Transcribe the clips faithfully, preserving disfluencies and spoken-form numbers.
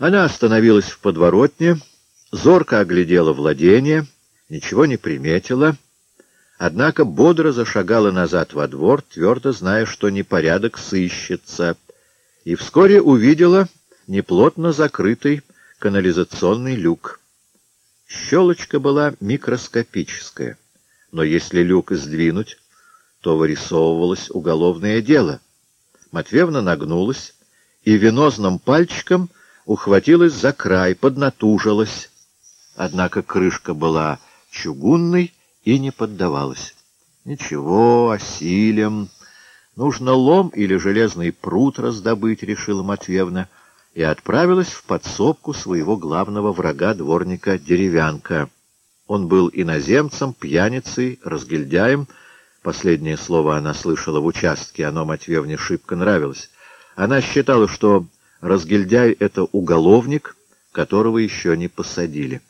Она остановилась в подворотне, зорко оглядела владение, ничего не приметила, однако бодро зашагала назад во двор, твердо зная, что непорядок сыщется, и вскоре увидела неплотно закрытый канализационный люк. Щелочка была микроскопическая, но если люк сдвинуть, то вырисовывалось уголовное дело. Матвеевна нагнулась и венозным пальчиком ухватилась за край, поднатужилась. Однако крышка была чугунной и не поддавалась. «Ничего, осилим. Нужно лом или железный прут раздобыть», — решила Матвеевна, и отправилась в подсобку своего главного врага, дворника Деревянка. Он был иноземцем, пьяницей, разгильдяем. Последнее слово она слышала в участке, оно Матвеевне шибко нравилось. Она считала, что разгильдяй — это уголовник, которого еще не посадили.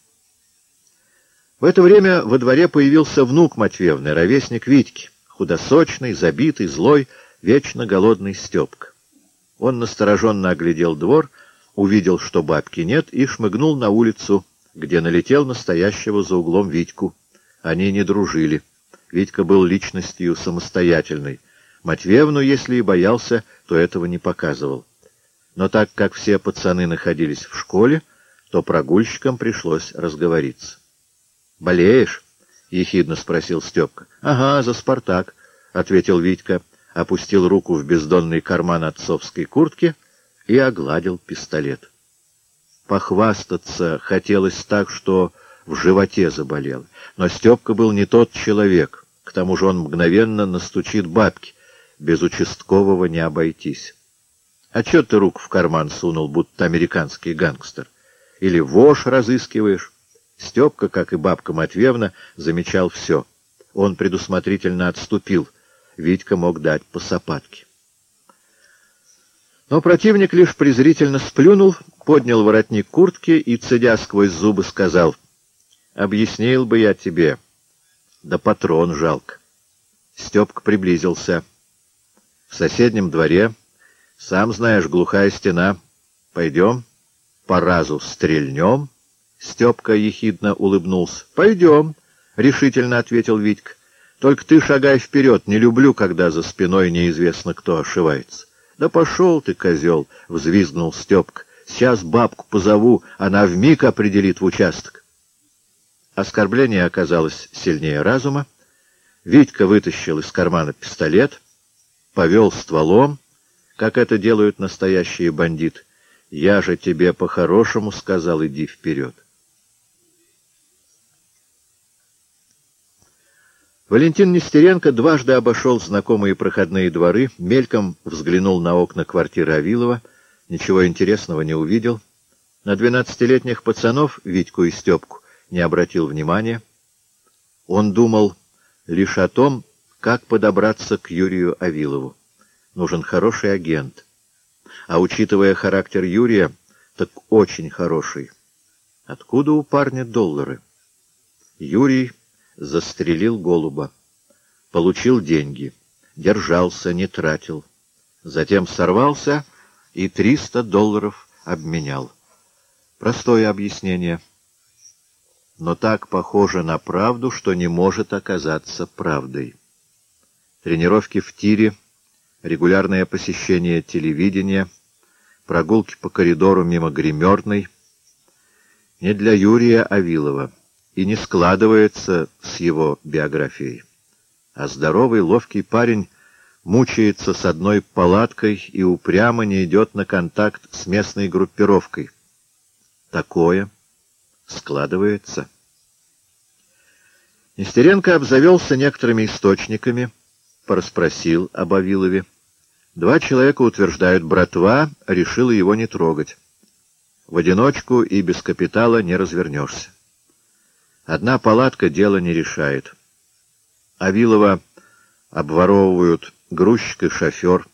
В это время во дворе появился внук Матвеевны, ровесник Витьки, худосочный, забитый, злой, вечно голодный Степка. Он настороженно оглядел двор, увидел, что бабки нет, и шмыгнул на улицу, где налетел настоящего за углом Витьку. Они не дружили. Витька был личностью самостоятельной. Матвеевну, если и боялся, то этого не показывал. Но так как все пацаны находились в школе, то прогульщикам пришлось разговориться. «Болеешь?» — ехидно спросил Степка. «Ага, за «Спартак», — ответил Витька, опустил руку в бездонный карман отцовской куртки и огладил пистолет. Похвастаться хотелось так, что в животе заболело. Но Степка был не тот человек, к тому же он мгновенно настучит бабки, без участкового не обойтись. «А чё ты руку в карман сунул, будто американский гангстер? Или вошь разыскиваешь?» Степка, как и бабка Матвеевна, замечал все. Он предусмотрительно отступил. Витька мог дать по сапатке. Но противник лишь презрительно сплюнул, поднял воротник куртки и, цедя сквозь зубы, сказал: «Объяснил бы я тебе, да патрон жалко». Степка приблизился. В соседнем дворе, сам знаешь, глухая стена. Пойдем, по разу стрельнем. Степка ехидно улыбнулся. «Пойдем», — решительно ответил Витька. «Только ты шагай вперед, не люблю, когда за спиной неизвестно кто ошивается». «Да пошел ты, козел!» — взвизгнул Степка. «Сейчас бабку позову, она вмиг определит в участок». Оскорбление оказалось сильнее разума. Витька вытащил из кармана пистолет, повел стволом, как это делают настоящие бандиты. «Я же тебе по-хорошему сказал, иди вперед». Валентин Нестеренко дважды обошел знакомые проходные дворы, мельком взглянул на окна квартиры Авилова, ничего интересного не увидел. На двенадцатилетних пацанов, Витьку и Степку, не обратил внимания. Он думал лишь о том, как подобраться к Юрию Авилову. Нужен хороший агент. А учитывая характер Юрия, так очень хороший. Откуда у парня доллары? Юрий застрелил голуба, получил деньги, держался, не тратил. Затем сорвался и триста долларов обменял. Простое объяснение, но так похоже на правду, что не может оказаться правдой. Тренировки в тире, регулярное посещение телевидения, прогулки по коридору мимо гримерной — не для Юрия Авилова и не складывается с его биографией. А здоровый, ловкий парень мучается с одной палаткой и упрямо не идет на контакт с местной группировкой. Такое складывается. Нестеренко обзавелся некоторыми источниками, порасспросил об Авилове. Два человека утверждают, братва решила его не трогать. В одиночку и без капитала не развернешься. Одна палатка дело не решает. Авилова обворовывают грузчик и шофер.